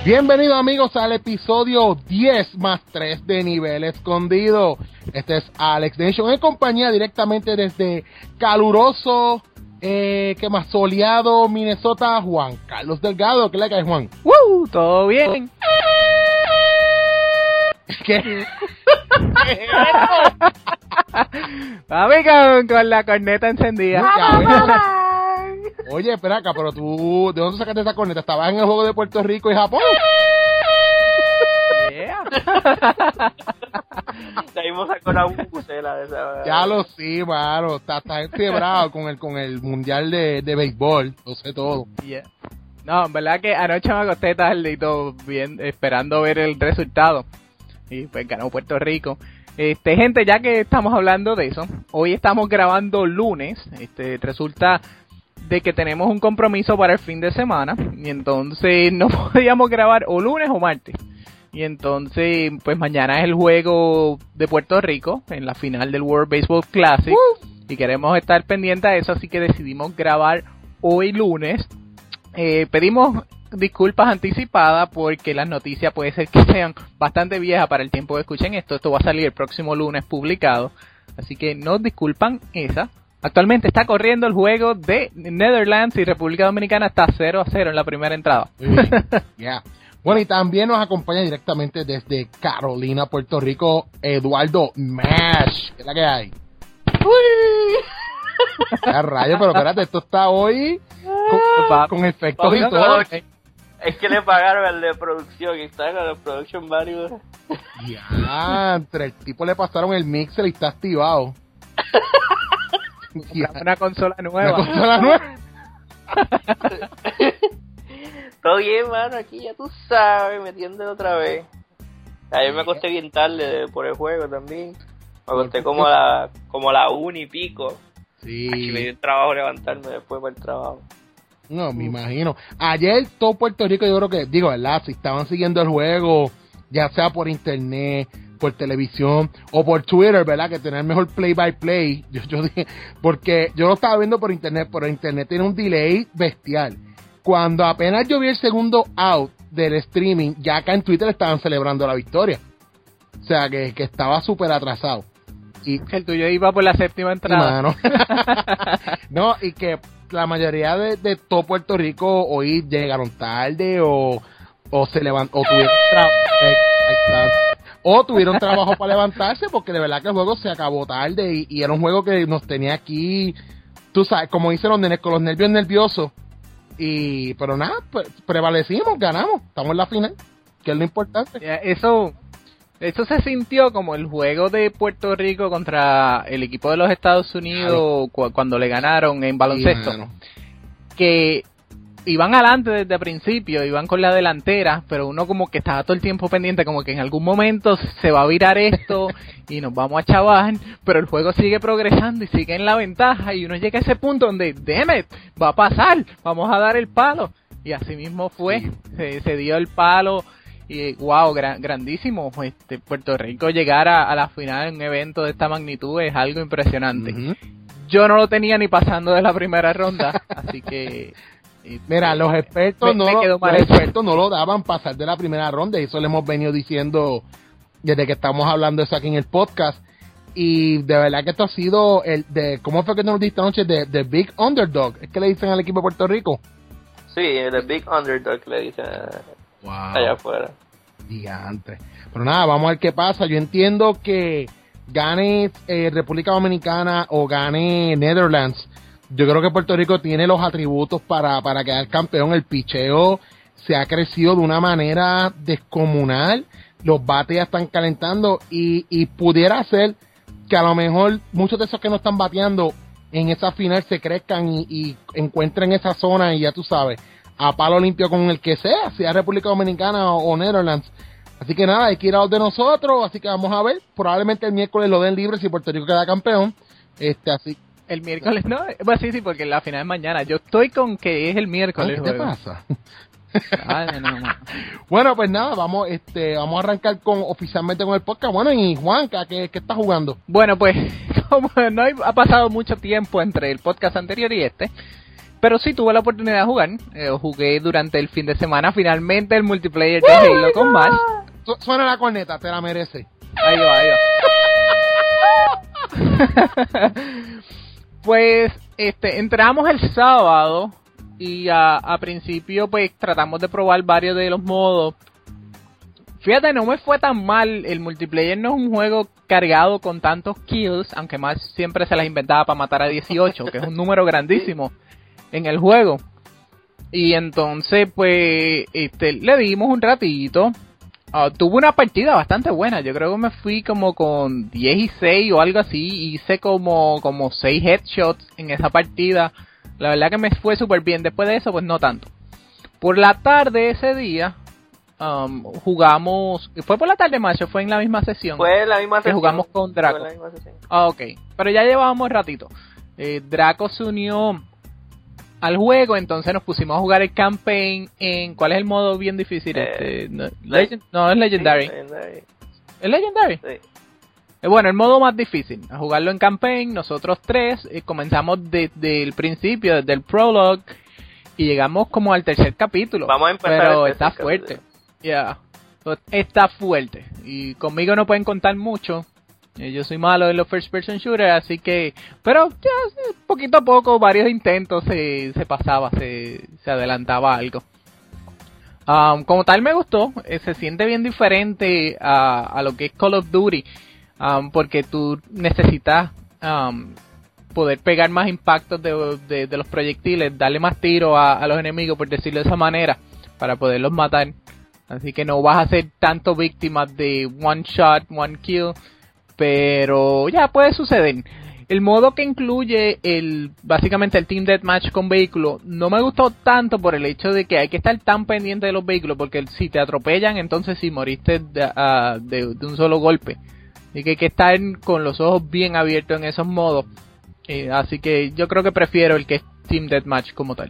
Bienvenidos amigos al episodio 10 más 3 de Nivel Escondido. Este es Alex Nation en compañía directamente desde caluroso, soleado Minnesota, Juan Carlos Delgado. ¿Qué le cae, Juan? ¿Todo bien? ¿Qué? Papi, con la corneta encendida. Oye, espera acá, pero tú, ¿de dónde sacaste esa corneta? ¿Estabas en el juego de Puerto Rico y Japón? Yeah. Salimos con la bucela de esa. Ya lo sí, mano. Estás encebrado con el mundial de béisbol. Lo sé todo. Yeah. No, en verdad que anoche me acosté tarde y todo bien, esperando ver el resultado. Y pues ganó Puerto Rico. Gente, ya que estamos hablando de eso, hoy estamos grabando lunes. Resulta de que tenemos un compromiso para el fin de semana y entonces no podíamos grabar o lunes o martes. Y entonces, pues mañana es el juego de Puerto Rico en la final del World Baseball Classic y queremos estar pendientes de eso, así que decidimos grabar hoy lunes. Pedimos disculpas anticipadas porque las noticias puede ser que sean bastante viejas para el tiempo que escuchen esto. Esto va a salir el próximo lunes publicado, así que nos disculpan esa. Actualmente está corriendo el juego de Netherlands y República Dominicana, está 0-0 en la primera entrada. Yeah. Bueno, y también nos acompaña directamente desde Carolina, Puerto Rico, Eduardo Mash. ¿Qué es la que hay? ¡Qué rayo! Pero espérate, esto está hoy con efectos y todo. Es que le pagaron al de producción y está con el production value. Ya, entre el tipo le pasaron el mixer y está activado. Una consola nueva. Una consola nueva. Todo bien, mano, aquí ya tú sabes, metiéndole otra vez. Ayer me acosté bien tarde por el juego también. Me acosté como a la 1 y pico. Sí. Aquí me dio el trabajo levantarme después para el trabajo. No, me imagino. Ayer todo Puerto Rico, yo creo que, ¿verdad? Si estaban siguiendo el juego, ya sea por internet, por televisión o por Twitter, ¿verdad? Que tener mejor play-by-play. Yo dije, porque yo lo estaba viendo por internet, pero internet tiene un delay bestial. Cuando apenas yo vi el segundo out del streaming, ya acá en Twitter estaban celebrando la victoria. O sea, que estaba súper atrasado. Y el tuyo iba por la séptima entrada. Mano. No, y que la mayoría de todo Puerto Rico hoy llegaron tarde o se levantó, o tuvieron trabajo para levantarse, porque de verdad que el juego se acabó tarde y era un juego que nos tenía aquí, tú sabes, como dicen los nenes, con los nervios nerviosos. Pero nada, prevalecimos, ganamos, estamos en la final, que es lo importante. Eso se sintió como el juego de Puerto Rico contra el equipo de los Estados Unidos cuando le ganaron en baloncesto, que iban adelante desde el principio, iban con la delantera, pero uno como que estaba todo el tiempo pendiente, como que en algún momento se va a virar esto y nos vamos a chavar, pero el juego sigue progresando y sigue en la ventaja y uno llega a ese punto donde, damn it, va a pasar, vamos a dar el palo, y así mismo fue, se dio el palo y wow, grandísimo. Puerto Rico llegar a la final en un evento de esta magnitud es algo impresionante. Yo no lo tenía ni pasando de la primera ronda, así que mira, los expertos no lo daban pasar de la primera ronda, y eso le hemos venido diciendo desde que estamos hablando de eso aquí en el podcast. Y de verdad que esto ha sido ¿cómo fue que nos dijiste anoche? The Big Underdog, ¿es que le dicen al equipo de Puerto Rico? Sí, The Big Underdog le dicen allá afuera. Gigante. Pero nada, vamos a ver qué pasa. Yo entiendo que gane República Dominicana o gane Netherlands, yo creo que Puerto Rico tiene los atributos para quedar campeón. El picheo se ha crecido de una manera descomunal, los bates ya están calentando y pudiera ser que a lo mejor muchos de esos que no están bateando en esa final se crezcan y encuentren esa zona, y ya tú sabes, a palo limpio con el que sea República Dominicana o Netherlands. Así que nada, hay que ir a los de nosotros, así que vamos a ver, probablemente el miércoles lo den libre si Puerto Rico queda campeón. Así el miércoles, no, pues sí, porque la final es mañana. Yo estoy con que es el miércoles. ¿Qué te pasa? No. Bueno, pues nada, vamos a arrancar oficialmente con el podcast. Bueno, y Juanca, ¿qué está jugando? Bueno, pues como no ha pasado mucho tiempo entre el podcast anterior y Pero sí tuve la oportunidad de jugar. Jugué durante el fin de semana finalmente el multiplayer de Halo con Mash. Suena la corneta, te la merece. Ahí va. Pues entramos el sábado y a principio pues tratamos de probar varios de los modos. Fíjate, no me fue tan mal. El multiplayer no es un juego cargado con tantos kills, aunque más siempre se las inventaba para matar a 18, que es un número grandísimo en el juego. Y entonces pues le dimos un ratito. Tuve una partida bastante buena. Yo creo que me fui como con 10 y 6 o algo así. Hice como 6 headshots en esa partida. La verdad que me fue súper bien. Después de eso pues no tanto. Por la tarde ese día jugamos. ¿Fue por la tarde, macho? ¿Fue en la misma sesión? Fue en la misma sesión. Que jugamos con Draco. Ok. Pero ya llevábamos ratito. Draco se unió al juego, entonces nos pusimos a jugar el campaign en... ¿Cuál es el modo bien difícil? No es Legendary. ¿Es Legendary? Sí. Bueno, el modo más difícil. A jugarlo en campaign, nosotros tres comenzamos desde el principio, desde el prologue, y llegamos como al tercer capítulo. Vamos a empezar. Pero está fuerte. Ya. Está fuerte. Y conmigo no pueden contar mucho. Yo soy malo en los first person shooters, así que... Pero ya poquito a poco, varios intentos se pasaba, se adelantaba algo. Como tal me gustó, se siente bien diferente a lo que es Call of Duty, porque tú necesitas poder pegar más impactos de los proyectiles, darle más tiro a los enemigos, por decirlo de esa manera, para poderlos matar. Así que no vas a ser tanto víctimas de one shot, one kill, pero ya puede suceder. El modo que incluye básicamente el Team Deathmatch con vehículos no me gustó tanto por el hecho de que hay que estar tan pendiente de los vehículos, porque si te atropellan, entonces sí moriste de un solo golpe. Así que hay que estar con los ojos bien abiertos en esos modos. Así que yo creo que prefiero el que es Team Deathmatch como tal.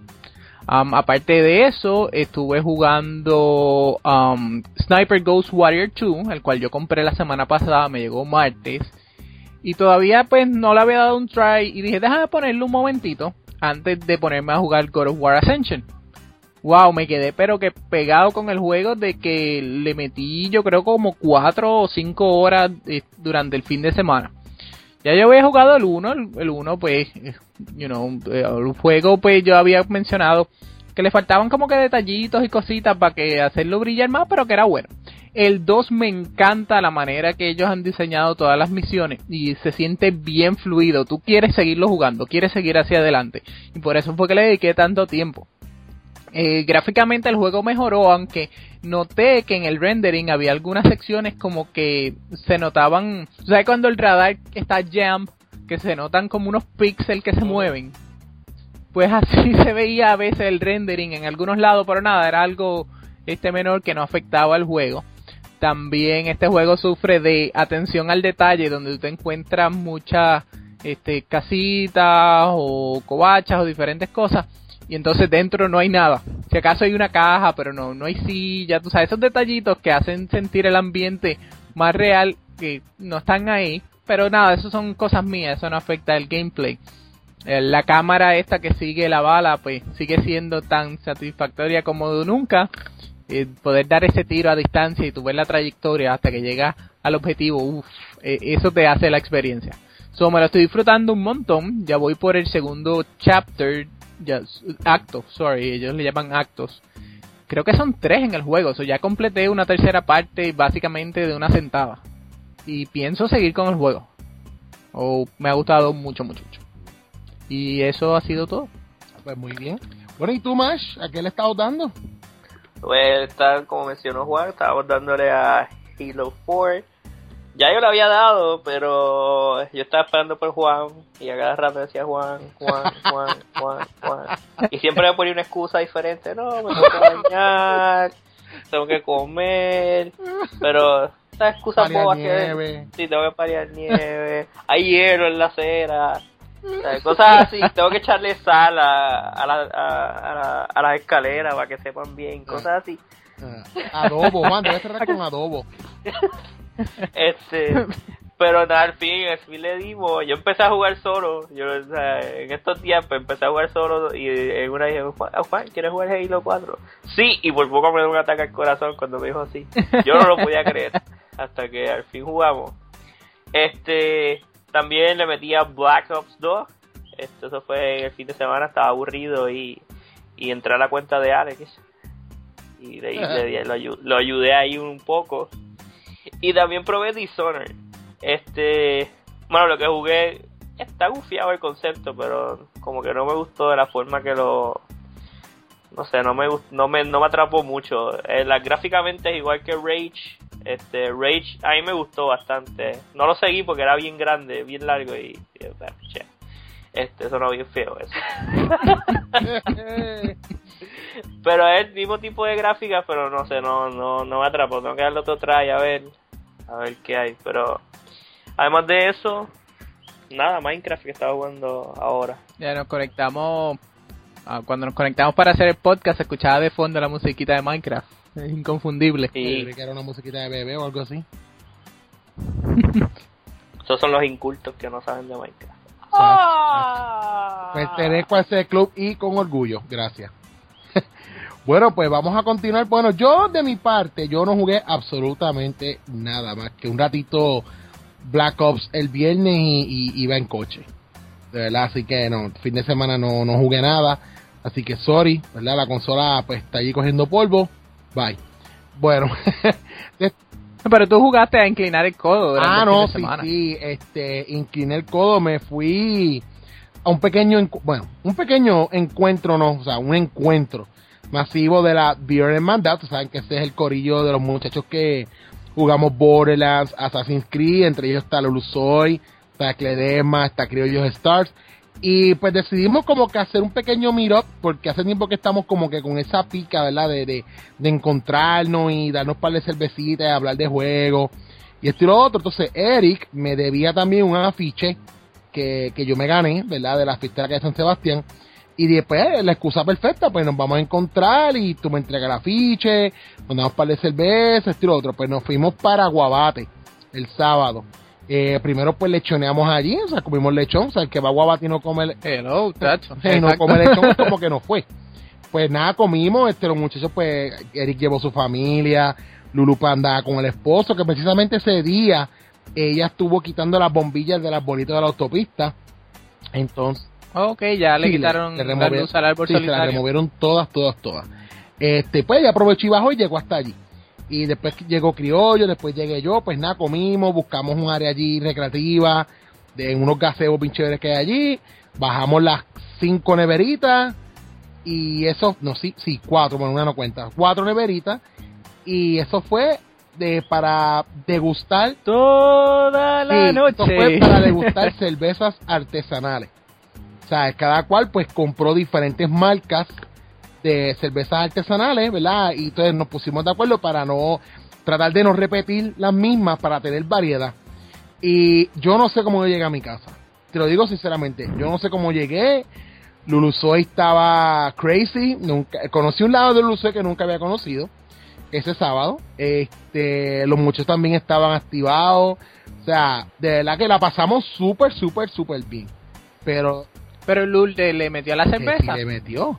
Aparte de eso, estuve jugando Sniper Ghost Warrior 2, el cual yo compré la semana pasada, me llegó martes. Y todavía pues no le había dado un try y dije, déjame ponerlo un momentito antes de ponerme a jugar God of War Ascension. Wow, me quedé pero que pegado con el juego, de que le metí yo creo como 4 o 5 horas durante el fin de semana. Ya yo había jugado el 1 pues, el juego pues yo había mencionado que le faltaban como que detallitos y cositas para que hacerlo brillar más, pero que era bueno. El 2 me encanta la manera que ellos han diseñado todas las misiones y se siente bien fluido. Tú quieres seguirlo jugando, quieres seguir hacia adelante y por eso fue que le dediqué tanto tiempo. Gráficamente el juego mejoró, aunque noté que en el rendering había algunas secciones como que se notaban, ¿sabes? Cuando el radar está jam, que se notan como unos píxeles que se mueven, pues así se veía a veces el rendering en algunos lados, pero nada, era algo menor que no afectaba al juego. También este juego sufre de atención al detalle, donde tú te encuentras muchas casitas o covachas o diferentes cosas, y entonces dentro no hay nada. Si acaso hay una caja, pero no hay silla, tú sabes, esos detallitos que hacen sentir el ambiente más real, que no están ahí. Pero nada, eso son cosas mías, eso no afecta el gameplay. La cámara esta que sigue la bala, pues sigue siendo tan satisfactoria como nunca. Poder dar ese tiro a distancia y tú ver la trayectoria hasta que llega al objetivo, eso te hace la experiencia. Me lo estoy disfrutando un montón. Ya voy por el segundo chapter, ellos le llaman actos. Creo que son 3 en el juego, ya completé una tercera parte básicamente de una sentada. Y pienso seguir con el juego. Me ha gustado mucho. Y eso ha sido todo. Pues muy bien. Bueno, ¿y tú, Mash? ¿A qué le estabas dando? Pues, como mencionó Juan, estábamos dándole a Halo 4. Ya yo le había dado, pero yo estaba esperando por Juan. Y a cada rato decía Juan. Y siempre me ponía una excusa diferente. No, me tengo que bañar, tengo que comer. Pero esta excusa boba que... Sí, tengo que pariar nieve. Hay hielo en la acera. Cosas así, tengo que echarle sal a las escaleras para que sepan bien, cosas así. Adobo, Juan, debes cerrar con adobo. Pero nada, al fin le dimos. Yo empecé a jugar solo. O sea, en estos días pues, empecé a jugar solo. Y en una dije, Juan, ¿quieres jugar Halo 4? Sí, y por poco me dio un ataque al corazón cuando me dijo así. Yo no lo podía creer. Hasta que al fin jugamos. También le metí a Black Ops 2. Eso fue el fin de semana. Estaba aburrido y entré a la cuenta de Alex. Y lo ayudé ahí un poco. Y también probé Dishonored. Bueno, lo que jugué está gufiado el concepto, pero como que no me gustó de la forma que no sé, no me atrapó mucho. Gráficamente es igual que Rage. Rage a mí me gustó bastante. No lo seguí porque era bien grande, bien largo y eso no bien feo eso. Pero es el mismo tipo de gráfica, pero no sé, no me atrapó. Tengo que darle otro try a ver qué hay, pero además de eso, nada, Minecraft que estaba jugando ahora. Ya nos conectamos, cuando nos conectamos para hacer el podcast, se escuchaba de fondo la musiquita de Minecraft. Es inconfundible. Sí. Creí que era una musiquita de bebé o algo así. Esos son los incultos que no saben de Minecraft. Pertenezco a ese club y con orgullo, gracias. Bueno, pues vamos a continuar. Bueno, yo de mi parte, yo no jugué absolutamente nada más que un ratito Black Ops el viernes y iba en coche, de verdad, así que no, fin de semana no jugué nada, así que sorry, verdad, la consola pues está allí cogiendo polvo, bye. Bueno, pero tú jugaste a inclinar el codo durante el fin de semana. Sí, incliné el codo, me fui a un pequeño encuentro, un encuentro masivo de la Beer Hermandad. Saben que ese es el corillo de los muchachos que jugamos Borderlands, Assassin's Creed, entre ellos está Lulusoy, está Cledema, está Criollos Stars, y pues decidimos como que hacer un pequeño meetup, porque hace tiempo que estamos como que con esa pica, ¿verdad? De encontrarnos y darnos un par de cervecitas y hablar de juegos, y esto y lo otro. Entonces Eric me debía también un afiche que yo me gané, ¿verdad? De la fiesta de San Sebastián. Y después, la excusa perfecta, pues nos vamos a encontrar y tú me entregas el afiche, nos damos un par de cervezas, esto y lo otro. Pues nos fuimos para Guabate el sábado. Primero pues lechoneamos allí, o sea, comimos lechón, o sea, el que va a Guabate y no come no come lechón, como que no fue. Pues nada, comimos, los muchachos, pues Eric llevó su familia, Lulu andaba con el esposo, que precisamente ese día ella estuvo quitando las bombillas de las bolitas de la autopista. Entonces, ya le quitaron la luz al árbol solitario. Se la removieron todas. Pues ella aprovechó y bajó y llegó hasta allí. Y después llegó Criollo, después llegué yo, pues nada, comimos, buscamos un área allí recreativa, de unos gaseos bien chéveres que hay allí, bajamos las 5 neveritas, y eso, 4, bueno, una no cuenta, 4 neveritas, y eso fue para degustar toda la noche. Eso fue para degustar cervezas artesanales. O sea, cada cual pues compró diferentes marcas de cervezas artesanales, ¿verdad? Y entonces nos pusimos de acuerdo para tratar de no repetir las mismas, para tener variedad. Y yo no sé cómo yo llegué a mi casa. Te lo digo sinceramente, yo no sé cómo llegué. Lulusoy estaba crazy. Conocí un lado de Lulusoy que nunca había conocido ese sábado. Los muchachos también estaban activados. O sea, de verdad que la pasamos súper bien. Pero Lourdes le metió a la cerveza. Sí, le metió.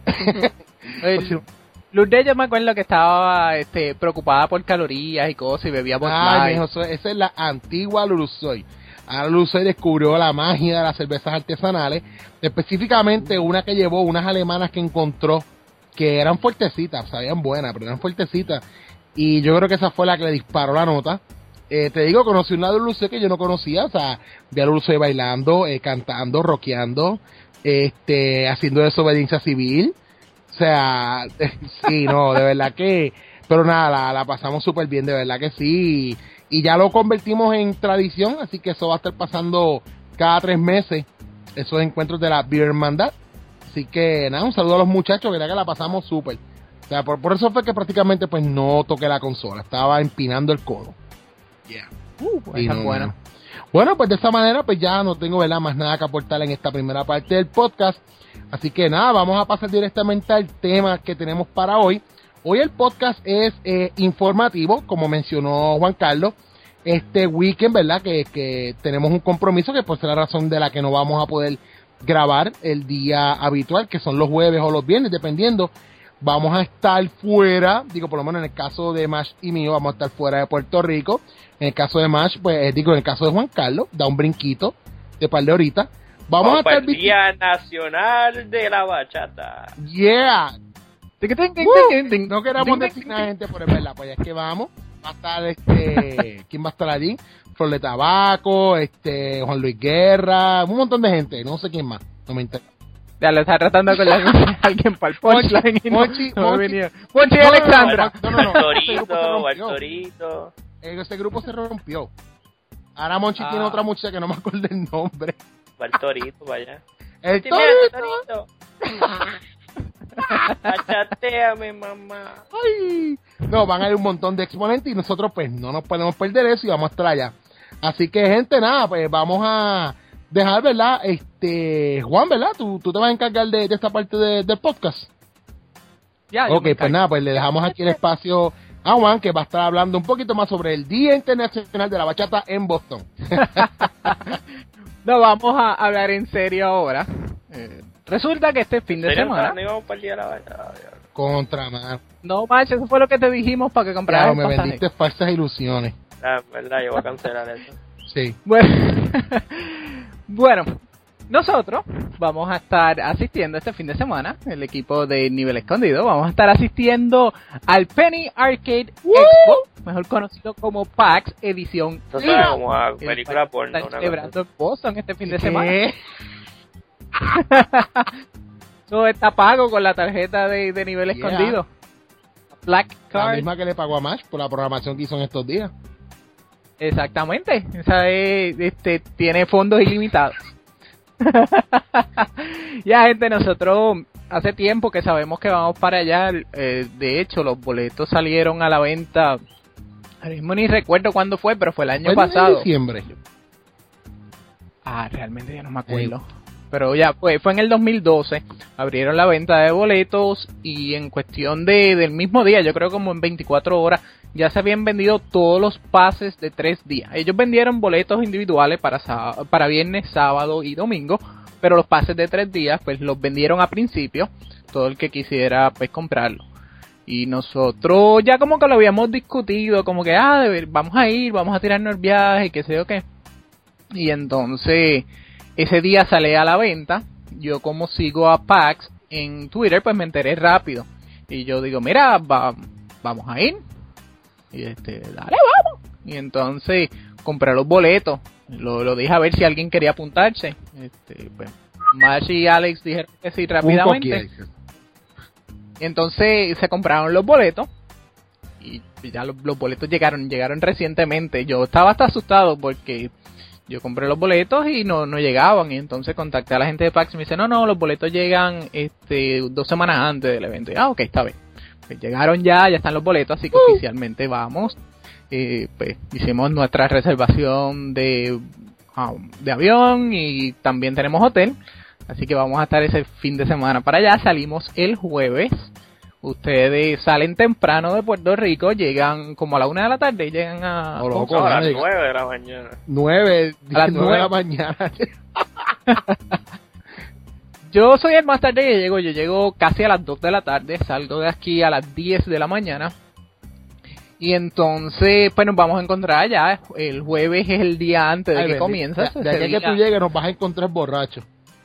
Lourdes, yo me acuerdo que estaba preocupada por calorías y cosas y bebía por esa es la antigua Lulusoy. Ahora Lulusoy descubrió la magia de las cervezas artesanales, específicamente una que llevó unas alemanas que encontró que eran fuertecitas, sabían buenas, pero eran fuertecitas, y yo creo que esa fue la que le disparó la nota. Te digo, conocí una Lulusoy que yo no conocía, o sea, vi a Lulusoy bailando, cantando, rockeando, haciendo desobediencia civil, o sea, sí, no, de verdad que, pero nada, la pasamos súper bien, de verdad que sí, y ya lo convertimos en tradición, así que eso va a estar pasando cada 3 meses, esos encuentros de la Beer Hermandad. Así que nada, un saludo a los muchachos, verdad que la pasamos súper. O sea, por eso fue que prácticamente pues no toqué la consola, estaba empinando el codo. Yeah. Bueno. Bueno, pues de esa manera pues ya no tengo, ¿verdad?, más nada que aportar en esta primera parte del podcast. Así que nada, vamos a pasar directamente al tema que tenemos para hoy. Hoy el podcast es informativo, como mencionó Juan Carlos. este weekend, ¿verdad? Que tenemos un compromiso que por ser la razón de la que no vamos a poder grabar el día habitual, que son los jueves o los viernes, dependiendo. Vamos a estar fuera, digo, por lo menos en el caso de Mash y mío, vamos a estar fuera de Puerto Rico. En el caso de Mash, pues, en el caso de Juan Carlos, da un brinquito de par de horitas. Vamos a estar el Día Nacional de la Bachata. Yeah. No queremos decir a gente, pero es verdad, pues es que vamos. Va a estar ¿quién va a estar allí? Flor de Tabaco, Juan Luis Guerra, un montón de gente, no sé quién más, no me interesa. Ya lo está tratando de acordar a alguien para el punchline y Monchi y Alexandra. Bartorito. Ese grupo se rompió. Ahora Monchi tiene otra muchacha que no me acuerdo el nombre. Bartorito, vaya. El Torito. Bachateame, mamá. Ay. No, van a ir un montón de exponentes y nosotros pues no nos podemos perder eso y vamos a estar allá. Así que gente, nada, pues vamos a dejar, ¿verdad? Juan, ¿verdad? Tú te vas a encargar de esta parte del podcast. Ya, ok, pues nada, pues le dejamos aquí el espacio a Juan, que va a estar hablando un poquito más sobre el Día Internacional de la Bachata en Boston. No, vamos a hablar en serio ahora. Resulta que este fin de semana... Contra más. No, macho, eso fue lo que te dijimos para que compraras me vendiste falsas ilusiones. Ah, verdad, yo voy a cancelar eso. Sí. Bueno, nosotros vamos a estar asistiendo este fin de semana, el equipo de Nivel Escondido, vamos a estar asistiendo al Penny Arcade Expo, mejor conocido como PAX Edición. Esto suena como a película porno. Están celebrando en Boston este fin de semana. Todo está pago con la tarjeta de Nivel Escondido. Black Card. La misma que le pagó a Mash por la programación que hizo en estos días. Exactamente. Esa es, tiene fondos ilimitados. Ya, gente, nosotros hace tiempo que sabemos que vamos para allá. De hecho, los boletos salieron a la venta. Ahora mismo ni recuerdo cuándo fue, pero fue el año pasado. En diciembre. Realmente ya no me acuerdo. Pero ya fue en el 2012, abrieron la venta de boletos y en cuestión del mismo día, yo creo como en 24 horas, ya se habían vendido todos los pases de 3 días. Ellos vendieron boletos individuales para viernes, sábado y domingo, pero los pases de 3 días pues los vendieron a principio, todo el que quisiera pues comprarlo. Y nosotros ya como que lo habíamos discutido, como que vamos a ir, vamos a tirarnos el viaje, qué sé yo qué. Y entonces... ese día sale a la venta, yo como sigo a PAX en Twitter, pues me enteré rápido. Y yo digo, mira, vamos a ir. Y dale, vamos. Y entonces compré los boletos. Lo dije a ver si alguien quería apuntarse. Pues, Mash y Alex dijeron que sí rápidamente. Y entonces se compraron los boletos. Y ya los boletos llegaron recientemente. Yo estaba hasta asustado porque... yo compré los boletos y no llegaban, y entonces contacté a la gente de PAX y me dice, no, los boletos llegan 2 semanas antes del evento. Y, ok, está bien. Pues llegaron ya están los boletos, así que oficialmente vamos. Pues hicimos nuestra reservación de avión y también tenemos hotel, así que vamos a estar ese fin de semana para allá. Salimos el jueves. Ustedes salen temprano de Puerto Rico, llegan como a la 1 de la tarde y llegan a... a las 9 de la mañana. 9 de la mañana. Yo soy el más tarde que llego, yo llego casi a las 2 de la tarde, salgo de aquí a las 10 de la mañana. Y entonces, pues nos vamos a encontrar allá. El jueves es el día antes de que comienza. De aquí que tú llegues nos vas a encontrar borrachos.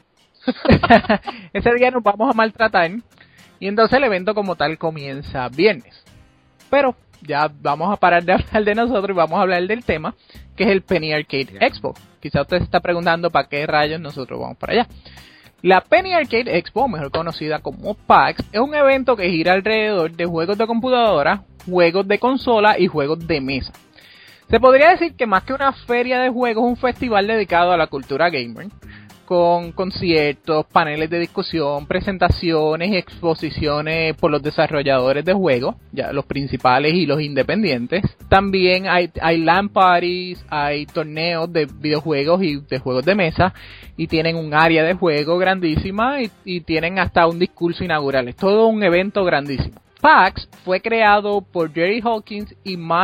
Ese día nos vamos a maltratar. Y entonces el evento como tal comienza viernes. Pero ya vamos a parar de hablar de nosotros y vamos a hablar del tema, que es el Penny Arcade Expo. Quizá usted se está preguntando para qué rayos nosotros vamos para allá. La Penny Arcade Expo, mejor conocida como PAX, es un evento que gira alrededor de juegos de computadora, juegos de consola y juegos de mesa. Se podría decir que más que una feria de juegos, es un festival dedicado a la cultura gamer, con conciertos, paneles de discusión, presentaciones y exposiciones por los desarrolladores de juegos, ya los principales y los independientes. También hay LAN parties, hay torneos de videojuegos y de juegos de mesa, y tienen un área de juego grandísima y tienen hasta un discurso inaugural. Es todo un evento grandísimo. PAX fue creado por Jerry Hawkins y Mike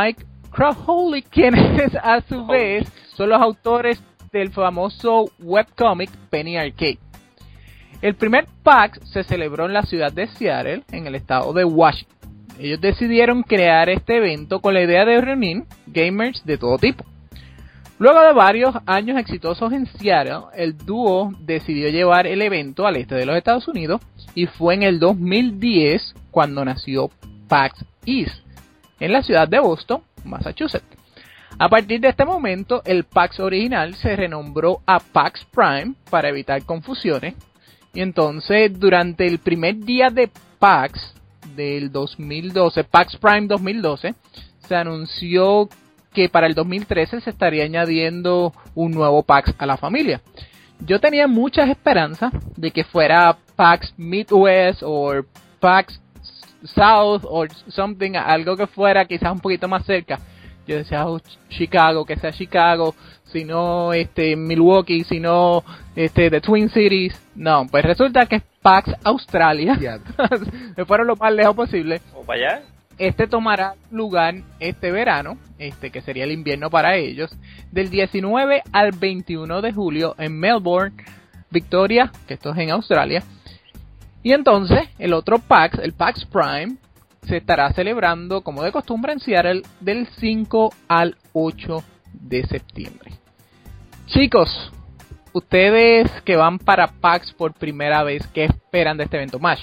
Crowdholic, quienes a su vez son los autores del famoso webcomic Penny Arcade. El primer PAX se celebró en la ciudad de Seattle, en el estado de Washington. Ellos decidieron crear este evento con la idea de reunir gamers de todo tipo. Luego de varios años exitosos en Seattle, el dúo decidió llevar el evento al este de los Estados Unidos y fue en el 2010 cuando nació PAX East, en la ciudad de Boston, Massachusetts. A partir de este momento, el PAX original se renombró a PAX Prime para evitar confusiones. Y entonces, durante el primer día de PAX del 2012, PAX Prime 2012, se anunció que para el 2013 se estaría añadiendo un nuevo PAX a la familia. Yo tenía muchas esperanzas de que fuera PAX Midwest o PAX South o something, algo que fuera quizás un poquito más cerca. Yo decía, Chicago, que sea Chicago, si no Milwaukee, si no The Twin Cities. No, pues resulta que es PAX Australia. Yeah. Se fueron lo más lejos posible. ¿O para allá? Tomará lugar este verano, que sería el invierno para ellos, del 19 al 21 de julio en Melbourne, Victoria, que esto es en Australia. Y entonces, el otro PAX, el PAX Prime, se estará celebrando, como de costumbre, en Seattle, del 5 al 8 de septiembre. Chicos, ustedes que van para PAX por primera vez, ¿qué esperan de este evento? Mash.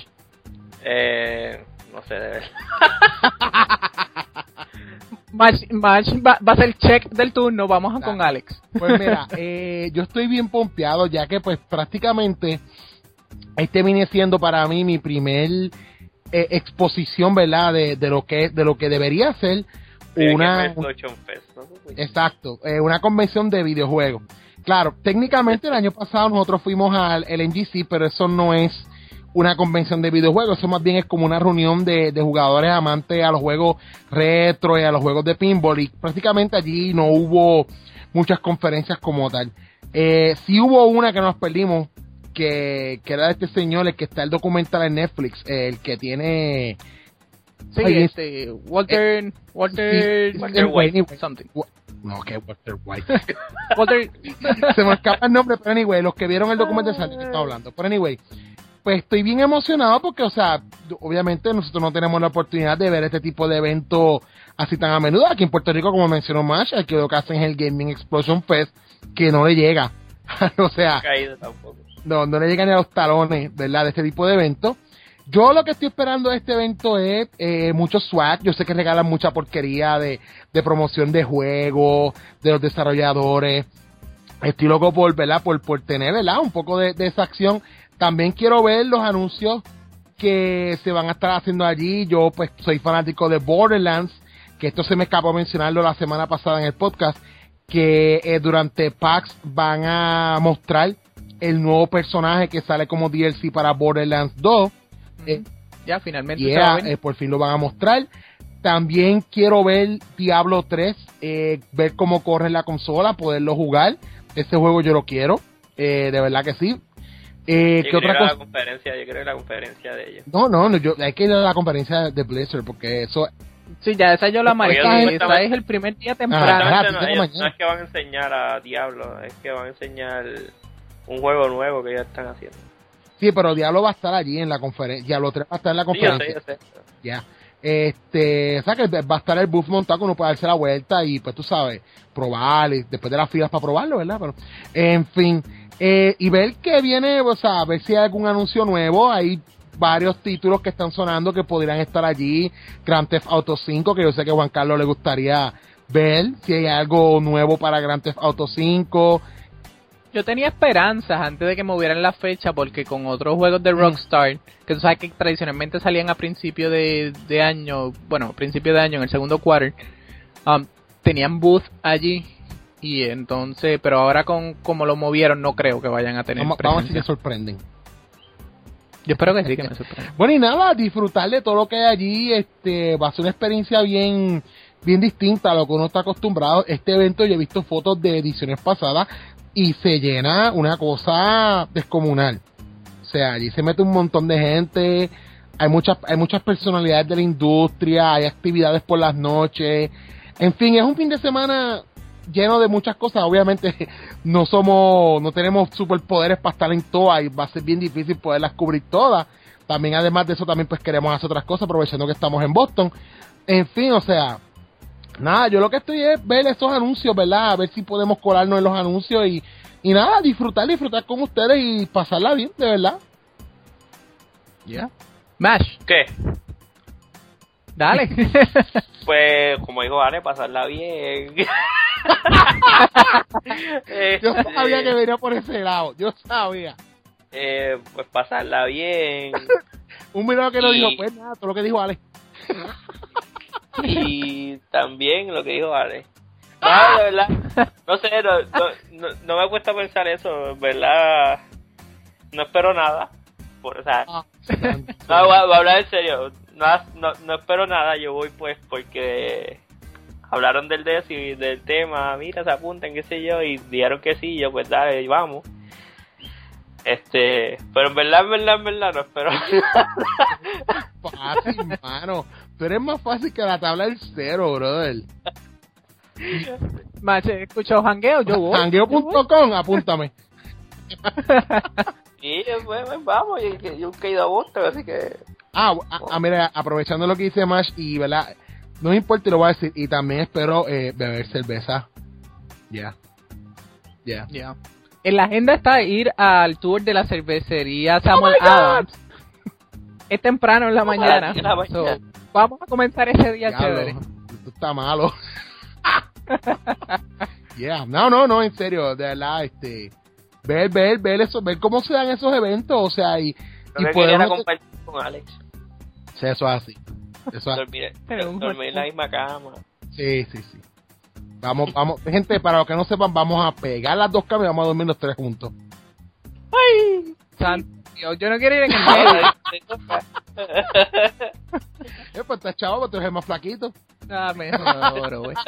No sé, de verdad. Mash va a ser check del turno, vamos con Alex. Pues mira, yo estoy bien pompeado, ya que pues prácticamente viene siendo para mí mi primer exposición, ¿verdad? De lo que debería ser exacto, una convención de videojuegos. Claro, técnicamente el año pasado nosotros fuimos al NGC, pero eso no es una convención de videojuegos, eso más bien es como una reunión de jugadores amantes a los juegos retro y a los juegos de pinball, y prácticamente allí no hubo muchas conferencias como tal. Sí hubo una que nos perdimos, que era de este señor, el que está el documental en Netflix, el que tiene... Sí, Walter White, something. No, que Walter White. Se me escapa el nombre, pero anyway, los que vieron el documental saben de qué estaba hablando. Pero anyway, pues estoy bien emocionado porque, o sea, obviamente nosotros no tenemos la oportunidad de ver este tipo de eventos así tan a menudo. Aquí en Puerto Rico, como mencionó Mash, aquí lo que hacen es el Gaming Explosion Fest, que no le llega. O sea, no le llegan ni a los talones, ¿verdad?, de este tipo de eventos. Yo lo que estoy esperando de este evento es mucho swag. Yo sé que regalan mucha porquería de promoción de juegos, de los desarrolladores. Estoy loco por, ¿verdad?, por tener, ¿verdad?, un poco de esa acción. También quiero ver los anuncios que se van a estar haciendo allí. Yo pues soy fanático de Borderlands, que esto se me escapó mencionarlo la semana pasada en el podcast, que durante PAX van a mostrar el nuevo personaje que sale como DLC para Borderlands 2. Ya finalmente por fin lo van a mostrar. También quiero ver Diablo 3, ver cómo corre la consola, poderlo jugar. Ese juego yo lo quiero, de verdad que sí. ¿Qué otra cosa? Yo creo que la conferencia de ellos. No, hay que ir a la conferencia de Blizzard, porque eso... Sí, ya esa yo la marqué. Esa es el primer día temprano. No es que van a enseñar a Diablo, es que van a enseñar un juego nuevo que ya están haciendo. Sí, pero Diablo va a estar allí en la conferencia. Diablo 3 va a estar en la conferencia. Sí, yo sé. Ya. O sea que va a estar el booth montado, que uno puede darse la vuelta y pues tú sabes, probar, y después de las filas para probarlo, ¿verdad? Pero, en fin, y ver que viene, o sea, a ver si hay algún anuncio nuevo. Hay varios títulos que están sonando que podrían estar allí. Grand Theft Auto 5, que yo sé que a Juan Carlos le gustaría ver si hay algo nuevo para Grand Theft Auto 5. Yo tenía esperanzas antes de que movieran la fecha, porque con otros juegos de Rockstar, que tú sabes que tradicionalmente salían a principio de año, en el segundo quarter, tenían booth allí, y entonces, pero ahora como lo movieron, no creo que vayan a tener presencia. Vamos a ver si me sorprenden. Yo espero que sí, que me sorprendan. Bueno, y nada, disfrutar de todo lo que hay allí. Va a ser una experiencia bien distinta a lo que uno está acostumbrado. Este evento, yo he visto fotos de ediciones pasadas y se llena una cosa descomunal. O sea, allí se mete un montón de gente, hay muchas personalidades de la industria, hay actividades por las noches, En fin, es un fin de semana lleno de muchas cosas. Obviamente no tenemos superpoderes para estar en todas y va a ser bien difícil poderlas cubrir todas. También, además de eso, también pues queremos hacer otras cosas aprovechando que estamos en Boston. En fin, o sea, nada, yo lo que estoy es ver esos anuncios, ¿verdad? A ver si podemos colarnos en los anuncios y nada, disfrutar con ustedes y pasarla bien, de verdad. Ya. Mash. ¿Qué? Dale. Pues, como dijo Ale, pasarla bien. Yo sabía que venía por ese lado, yo sabía. Pues pasarla bien. Un mirado que no dijo, pues nada, todo lo que dijo Ale. Y también lo que dijo Ale. No, de verdad, no sé, no me cuesta pensar eso, en verdad, no espero nada. O sea, no, voy a hablar en serio, no espero nada, yo voy pues porque hablaron del DES y del tema, mira, se apuntan, qué sé yo, y dijeron que sí, yo pues dale, vamos. Pero en verdad no espero nada. Fácil, mano. Tú eres más fácil que la tabla del cero, brother. Mache, escucho jangueo, yo voy. Jangueo.com, apúntame. Y pues vamos, yo he ido a Boston, así que... Mira, aprovechando lo que dice Mash, y verdad, no me importa y lo voy a decir, y también espero beber cerveza. Ya. En la agenda está ir al tour de la cervecería Samuel Adams. Es temprano en la mañana. So, vamos a comenzar ese día chévere. Esto está malo. No, en serio, de verdad, ver eso, ver cómo se dan esos eventos, o sea, y poder compartir con Alex. Sí, eso es así. Dormir en la misma cama. Sí. Vamos, gente, para los que no sepan, vamos a pegar las dos camas y vamos a dormir los tres juntos. ¡Ay! Yo no quiero ir en el medio. Pues estás chavo, pero tú eres el más flaquito. Mejor, güey.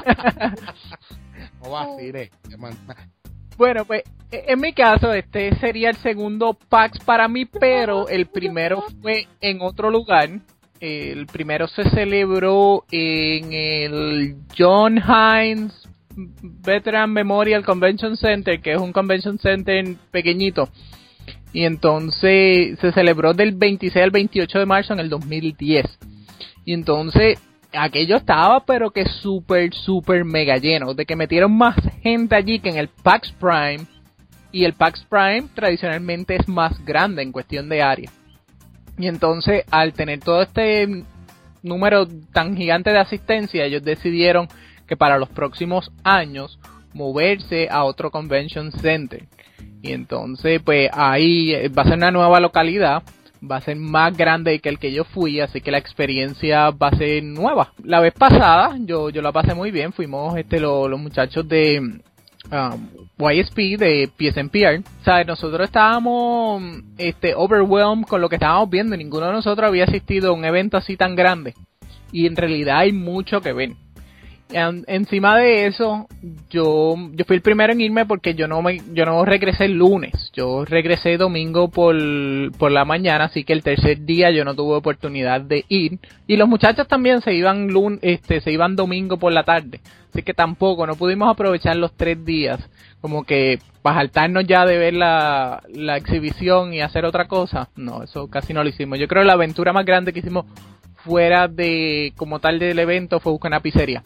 No vacile. Bueno, pues, en mi caso, este sería el segundo PAX para mí, pero el primero fue en otro lugar. El primero se celebró en el John Hines Veteran Memorial Convention Center, que es un convention center pequeñito. Y entonces se celebró del 26 al 28 de marzo en el 2010. Y entonces aquello estaba pero que súper mega lleno. De que metieron más gente allí que en el PAX Prime. Y el PAX Prime tradicionalmente es más grande en cuestión de área. Y entonces al tener todo este número tan gigante de asistencia, ellos decidieron que para los próximos años moverse a otro convention center. Y entonces pues ahí va a ser una nueva localidad, va a ser más grande que el que yo fui, así que la experiencia va a ser nueva. La vez pasada yo la pasé muy bien, fuimos los muchachos de YSP, de PSNPR. O sea, nosotros estábamos overwhelmed con lo que estábamos viendo, ninguno de nosotros había asistido a un evento así tan grande. Y en realidad hay mucho que ver. Encima de eso, yo fui el primero en irme porque yo no regresé el lunes, yo regresé domingo por la mañana, así que el tercer día yo no tuve oportunidad de ir, y los muchachos también se iban domingo por la tarde, así que tampoco no pudimos aprovechar los 3 días, como que para saltarnos ya de ver la exhibición y hacer otra cosa. No, eso casi no lo hicimos. Yo creo que la aventura más grande que hicimos fuera de como tal del evento fue buscar una pizzería.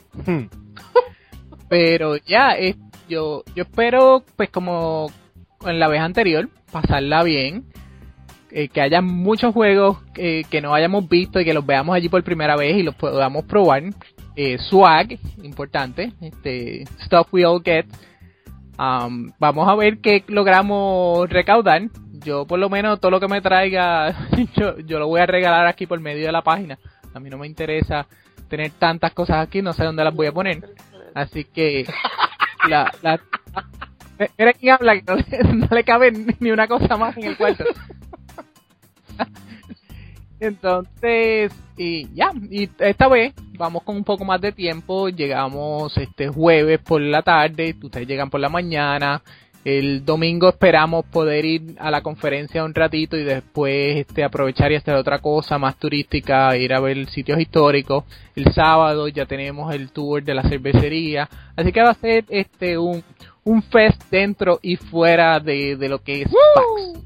Pero ya yo espero, pues como en la vez anterior, pasarla bien, que haya muchos juegos que no hayamos visto y que los veamos allí por primera vez y los podamos probar. Swag, importante, stuff we all get. Vamos a ver qué logramos recaudar. Yo por lo menos todo lo que me traiga yo lo voy a regalar aquí por medio de la página. A mí no me interesa tener tantas cosas aquí, no sé dónde las voy a poner. Así que mira quién habla, que no le cabe ni una cosa más en el cuarto. Entonces, y esta vez vamos con un poco más de tiempo. Llegamos jueves por la tarde, ustedes llegan por la mañana. El domingo esperamos poder ir a la conferencia un ratito y después aprovechar y hacer otra cosa más turística, ir a ver sitios históricos. El sábado ya tenemos el tour de la cervecería, así que va a ser un fest dentro y fuera de lo que es PAX.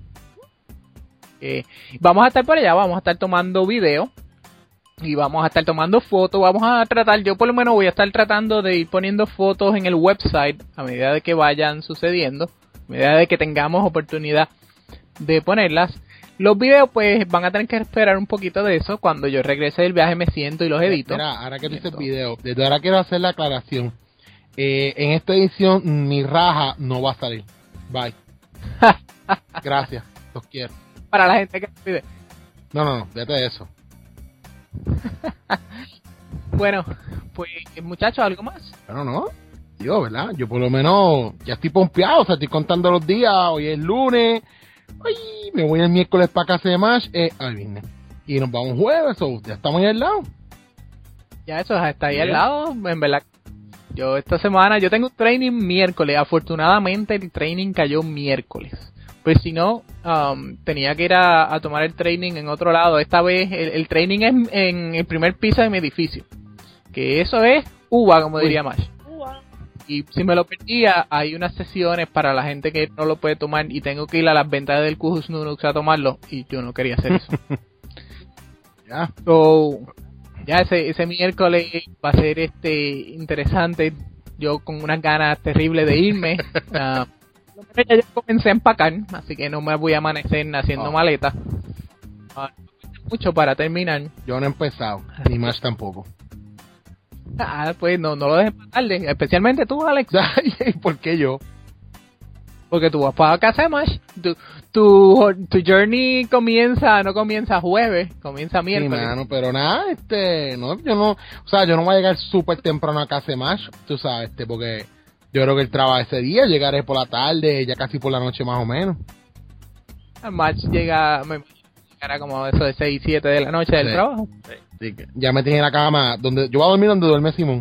Vamos a estar por allá, vamos a estar tomando video y vamos a estar tomando fotos. Vamos a tratar, yo por lo menos voy a estar tratando de ir poniendo fotos en el website a medida de que vayan sucediendo, a medida de que tengamos oportunidad de ponerlas. Los videos pues van a tener que esperar un poquito de eso. Cuando yo regrese del viaje me siento y los edito. Mira, ahora que dices video, desde ahora quiero hacer la aclaración. En esta edición mi raja no va a salir. Bye. Gracias, los quiero. Para la gente que pide. No, vete de eso. Bueno, pues muchachos, ¿algo más? Bueno, no. Yo, ¿verdad? Yo por lo menos ya estoy pompeado, o sea, estoy contando los días. Hoy es lunes. Ay, me voy el miércoles para casa de Smash. Al viernes. Y nos vamos jueves, ya estamos ahí al lado. Ya eso está ahí al lado, en verdad. Yo esta semana, yo tengo un training miércoles. Afortunadamente el training cayó miércoles. Pues si no, tenía que ir a tomar el training en otro lado. Esta vez el training es en el primer piso de mi edificio. Que eso es uva, como diría Mash. Y si me lo perdía, hay unas sesiones para la gente que no lo puede tomar y tengo que ir a las ventas del Cujus Nunux a tomarlo. Y yo no quería hacer eso. Ya. So, ya ese miércoles va a ser interesante. Yo con unas ganas terribles de irme. Ya yo comencé a empacar, así que no me voy a amanecer haciendo maletas. Mucho para terminar. Yo no he empezado, ni más tampoco. Pues no lo dejes para tarde, especialmente tú, Alex. ¿Por qué yo? Porque tú vas para casa de Mash. Tu journey no comienza jueves, comienza miércoles. Sí, mano, pero nada, yo no voy a llegar súper temprano a casa de Mash, tú sabes, porque yo creo que él trabaja ese día, llegaré por la tarde, ya casi por la noche más o menos. Mash llegará como eso de 6, 7 de la noche del trabajo. Sí, ya me tiene en la cama, yo voy a dormir donde duerme Simón.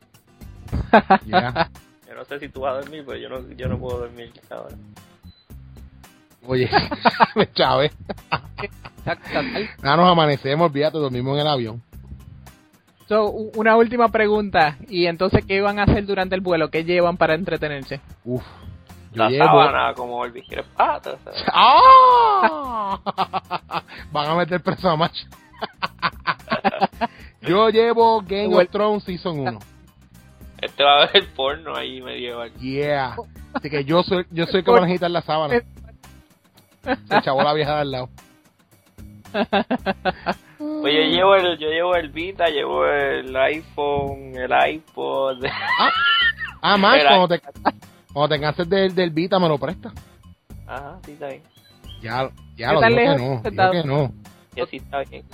Yeah. Yo no sé si tú vas a dormir, pero yo no puedo dormir ahora. Oye, me chave. Nada, nos amanecemos, olvídate, dormimos en el avión. So, una última pregunta. ¿Y entonces qué van a hacer durante el vuelo? ¿Qué llevan para entretenerse? Yo llevo sábana como el Vigil Patas. ¡Ah! Van a meter preso a Macho. Yo llevo Game of Thrones Season 1. Va a ver porno ahí medieval. Yeah. Así que yo soy que van a agitar la sábana. Se chavó la vieja de al lado. Pues yo llevo el Vita, llevo el iPhone, el iPod. Max, cuando te canses del Vita me lo prestas. Ajá, sí está bien. Ya lo digo que no. Ya sí está bien.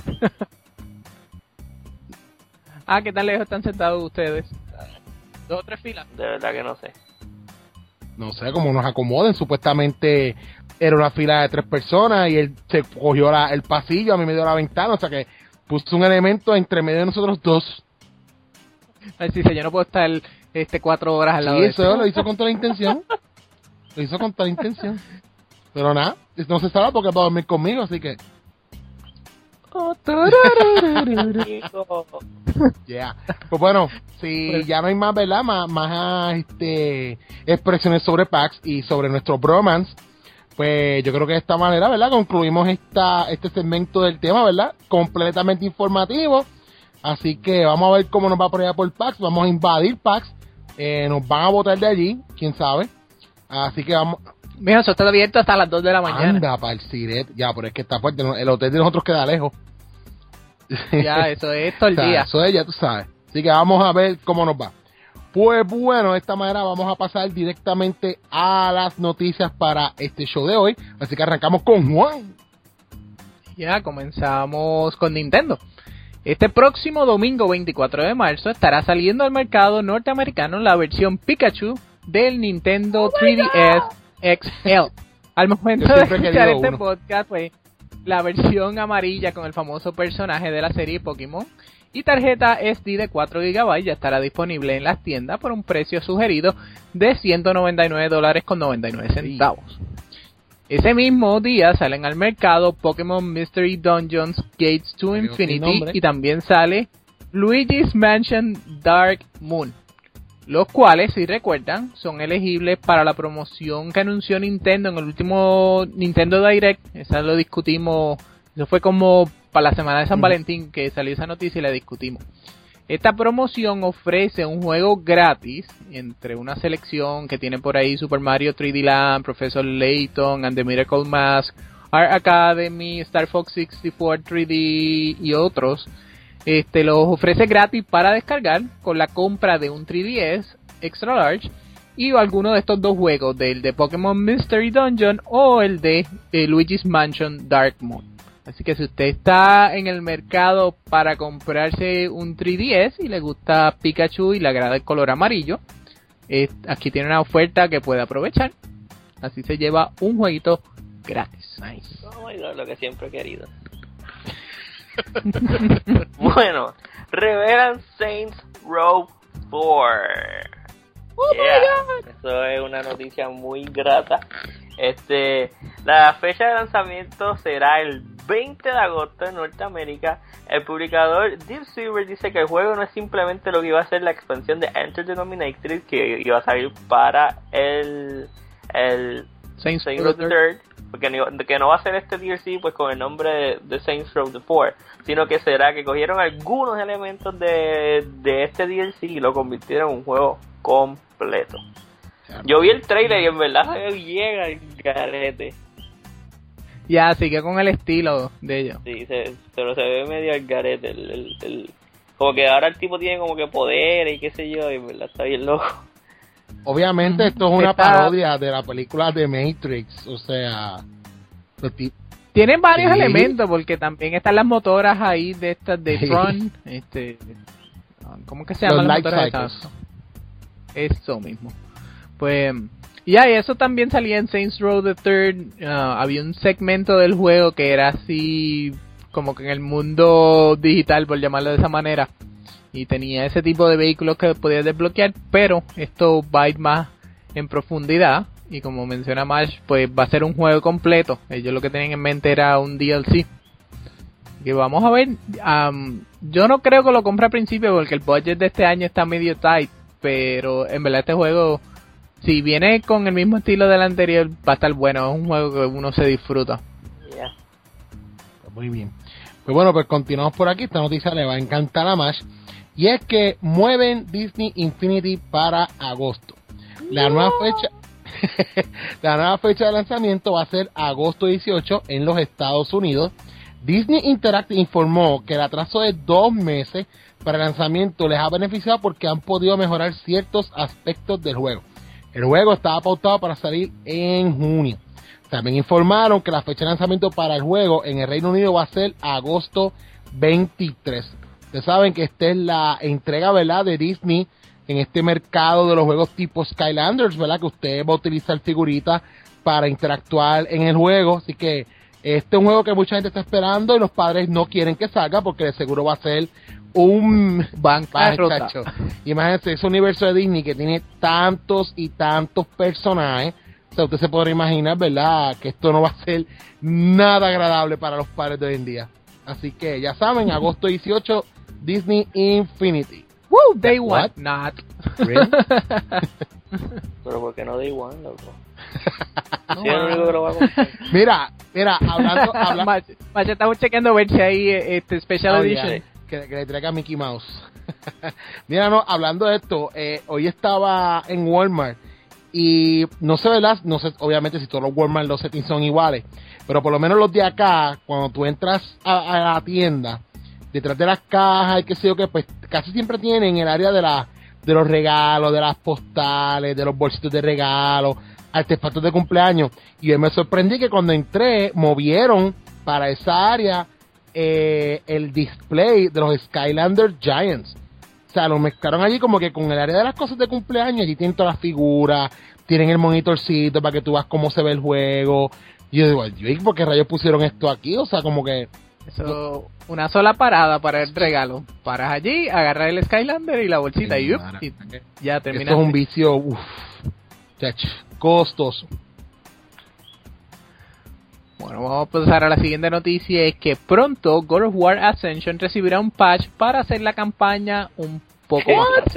¿Qué tan lejos están sentados ustedes? 2 o 3 filas. De verdad que no sé. No sé cómo nos acomoden. Supuestamente era una fila de 3 personas y él se cogió el pasillo, a mí me dio la ventana, o sea que puso un elemento entre medio de nosotros 2. Ay, sí, yo no puedo estar 4 horas al lado de eso. Lo hizo con toda la intención. Pero nada, no se sabe porque va a dormir conmigo, así que... Yeah. Pues bueno, si ya no hay más, ¿verdad? Más expresiones sobre PAX y sobre nuestro bromance, pues yo creo que de esta manera, ¿verdad? Concluimos este segmento del tema, ¿verdad? Completamente informativo. Así que vamos a ver cómo nos va por allá por PAX. Vamos a invadir PAX. Nos van a botar de allí, quién sabe. Así que vamos... Mira, eso está abierto hasta las 2 de la mañana. Anda, para el Siret. Ya, pero es que está fuerte. El hotel de nosotros queda lejos. Ya, eso es todo el día. Eso es, ya tú sabes. Así que vamos a ver cómo nos va. Pues bueno, de esta manera vamos a pasar directamente a las noticias para este show de hoy. Así que arrancamos con Juan. Ya, comenzamos con Nintendo. Este próximo domingo 24 de marzo estará saliendo al mercado norteamericano la versión Pikachu del Nintendo 3DS XL. Al momento de escuchar este podcast, pues, la versión amarilla con el famoso personaje de la serie Pokémon y tarjeta SD de 4 GB ya estará disponible en las tiendas por un precio sugerido de $199.99. Ese mismo día salen al mercado Pokémon Mystery Dungeons Gates to Infinity y también sale Luigi's Mansion Dark Moon, los cuales, si recuerdan, son elegibles para la promoción que anunció Nintendo en el último Nintendo Direct. Esa lo discutimos, eso fue como para la semana de San Valentín que salió esa noticia y la discutimos. Esta promoción ofrece un juego gratis entre una selección que tiene por ahí Super Mario 3D Land, Professor Layton and the Miracle Mask, Art Academy, Star Fox 64 3D y otros. Los ofrece gratis para descargar con la compra de un 3DS Extra Large y alguno de estos dos juegos, del de Pokémon Mystery Dungeon o el de Luigi's Mansion Dark Moon. Así que si usted está en el mercado para comprarse un 3DS y le gusta Pikachu y le agrada el color amarillo, aquí tiene una oferta que puede aprovechar. Así se lleva un jueguito gratis. Nice. Oh my God, lo que siempre he querido. Bueno, revelan Saints Row 4. Oh my God. Eso es una noticia muy grata. La fecha de lanzamiento será el 20 de agosto en Norteamérica. El publicador Deep Silver dice que el juego no es simplemente lo que iba a ser la expansión de Enter the Dominatrix, que iba a salir para el Saints Row the Third, porque que no va a ser este DLC pues con el nombre de Saints Row the 4, sino que será que cogieron algunos elementos de este DLC y lo convirtieron en un juego completo. Yo vi el trailer y en verdad se llega el garete. Ya, sigue con el estilo de ellos. Sí, pero se ve medio el garete. Como que ahora el tipo tiene como que poderes y qué sé yo, y en verdad está bien loco. Obviamente esto es una parodia de la película de Matrix, o sea... Tienen varios elementos, porque también están las motoras ahí de estas de Tron, ¿cómo que se llaman las motoras estas? Eso mismo. Pues, y eso también salía en Saints Row the Third. Había un segmento del juego que era así, como que en el mundo digital, por llamarlo de esa manera. Y tenía ese tipo de vehículos que podías desbloquear, pero esto va a ir más en profundidad. Y como menciona Mash, pues va a ser un juego completo. Ellos lo que tenían en mente era un DLC. Que vamos a ver. Yo no creo que lo compre al principio porque el budget de este año está medio tight. Pero en verdad este juego, si viene con el mismo estilo del anterior, va a estar bueno. Es un juego que uno se disfruta. Yeah. Muy bien. Pues bueno, pues continuamos por aquí. Esta noticia le va a encantar a Mash. Y es que mueven Disney Infinity para agosto. La nueva fecha de lanzamiento va a ser agosto 18 en los Estados Unidos. Disney Interactive informó que el atraso de 2 meses para el lanzamiento les ha beneficiado porque han podido mejorar ciertos aspectos del juego. El juego estaba pautado para salir en junio. También informaron que la fecha de lanzamiento para el juego en el Reino Unido va a ser agosto 23. Ustedes saben que esta es la entrega, ¿verdad?, de Disney en este mercado de los juegos tipo Skylanders, ¿verdad?, que usted va a utilizar figuritas para interactuar en el juego. Así que este es un juego que mucha gente está esperando y los padres no quieren que salga porque de seguro va a ser un bancacho. Imagínense ese universo de Disney que tiene tantos y tantos personajes. O sea, usted se podrá imaginar, ¿verdad?, que esto no va a ser nada agradable para los padres de hoy en día. Así que ya saben, agosto 18, Disney Infinity. Woo, Day One. Not. Really? Pero ¿por qué no Day One, loco? Sí, es lo único que lo va a comprar. Mira, hablando Macho, estamos chequeando ver si hay Special Edition. Que le traiga Mickey Mouse. Mira, no, hablando de esto, hoy estaba en Walmart y no sé, ¿verdad? No sé, obviamente si todos los Walmart los settings son iguales, pero por lo menos los de acá, cuando tú entras a la tienda, detrás de las cajas y qué sé yo, que pues casi siempre tienen el área de los regalos, de las postales, de los bolsitos de regalo, artefactos de cumpleaños. Y me sorprendí que cuando entré, movieron para esa área el display de los Skylander Giants. O sea, lo mezclaron allí como que con el área de las cosas de cumpleaños. Allí tienen todas las figuras, tienen el monitorcito para que tú veas cómo se ve el juego. Y yo digo, ¿por qué rayos pusieron esto aquí? O sea, como que Eso, una sola parada para el regalo. Paras allí, agarras el Skylander y la bolsita y ya terminaste. Esto es un vicio, costoso. Bueno, vamos a pasar a la siguiente noticia. Es que pronto God of War Ascension recibirá un patch para hacer la campaña un poco más.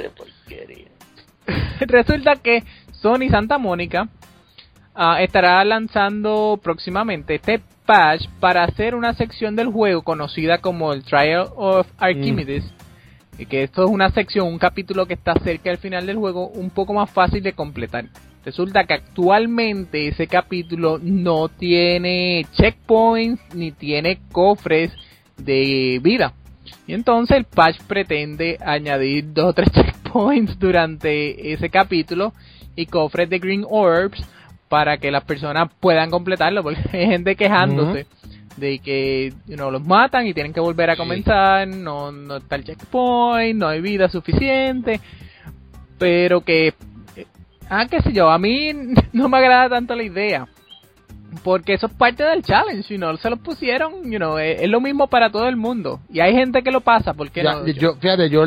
Resulta que Sony Santa Mónica estará lanzando próximamente este patch para hacer una sección del juego conocida como el Trial of Archimedes. Y que esto es una sección, un capítulo que está cerca del final del juego, un poco más fácil de completar. Resulta que actualmente ese capítulo no tiene checkpoints ni tiene cofres de vida. Y entonces el patch pretende añadir 2 o 3 checkpoints durante ese capítulo y cofres de Green Orbs para que las personas puedan completarlo, porque hay gente quejándose de que los matan y tienen que volver a comenzar, no está el checkpoint, no hay vida suficiente, pero que qué sé yo, a mí no me agrada tanto la idea, porque eso es parte del challenge, se lo pusieron, es lo mismo para todo el mundo, y hay gente que lo pasa, ¿por qué no? Fíjate, yo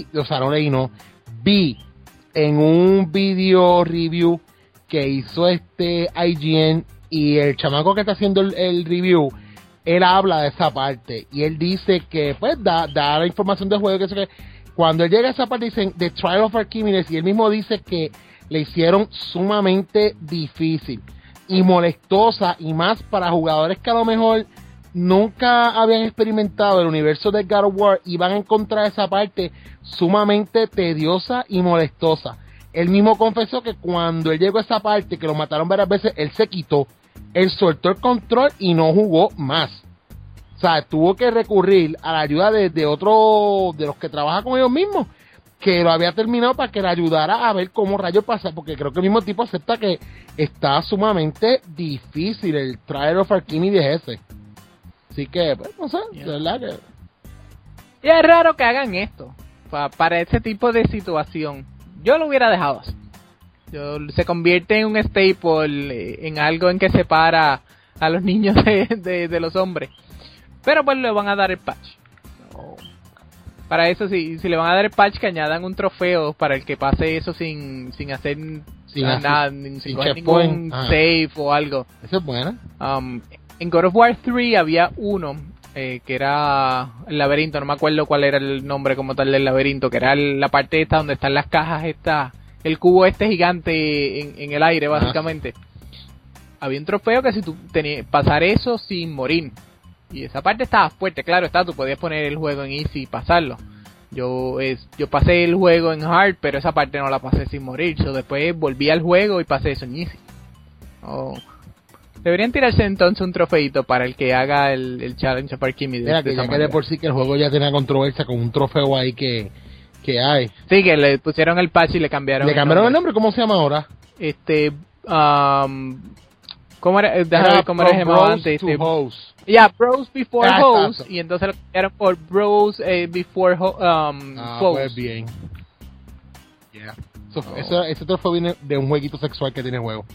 vi en un video review que hizo IGN, y el chamaco que está haciendo el review, él habla de esa parte, y él dice que, pues, da la información del juego, que cuando él llega a esa parte dicen The Trial of Archimedes, y él mismo dice que le hicieron sumamente difícil y molestosa, y más para jugadores que a lo mejor nunca habían experimentado el universo de God of War, y van a encontrar esa parte sumamente tediosa y molestosa. Él mismo confesó que cuando él llegó a esa parte, que lo mataron varias veces, él se quitó, él soltó el control y no jugó más. O sea, tuvo que recurrir a la ayuda de otro, de los que trabajan con ellos mismos, que lo había terminado, para que le ayudara a ver cómo rayos pasa, porque creo que el mismo tipo acepta que está sumamente difícil el Trial of Archimedes ese. Así que, pues, no sé, de verdad que... Y es raro que hagan esto, para ese tipo de situación. Yo lo hubiera dejado así. Se convierte en un staple, en algo en que separa a los niños de los hombres. Pero pues le van a dar el patch. Para eso, si le van a dar el patch, que añadan un trofeo para el que pase eso sin hacer nada, sin coger ningún save o algo. Eso es bueno. En God of War 3 había uno que era el laberinto, no me acuerdo cuál era el nombre como tal del laberinto, que era la parte esta donde están las cajas, el cubo gigante en el aire, básicamente. Había un trofeo que si tú tenías pasar eso sin morir. Y esa parte estaba fuerte, claro está, tú podías poner el juego en easy y pasarlo. Yo pasé el juego en hard, pero esa parte no la pasé sin morir. Yo después volví al juego y pasé eso en easy. Deberían tirarse entonces un trofeito para el que haga el Challenge of Archimedes. Mira, que ya que de por sí que el juego ya tenía controversia con un trofeo ahí que hay. Sí, que le pusieron el patch y le cambiaron el nombre. ¿Cómo se llama ahora? ¿Cómo era? Déjame ver cómo era llamado antes. Bros Before Hoes, y entonces lo cambiaron por Bros Before Foes. Pues bien. Yeah. Ese trofeo viene de un jueguito sexual que tiene el juego.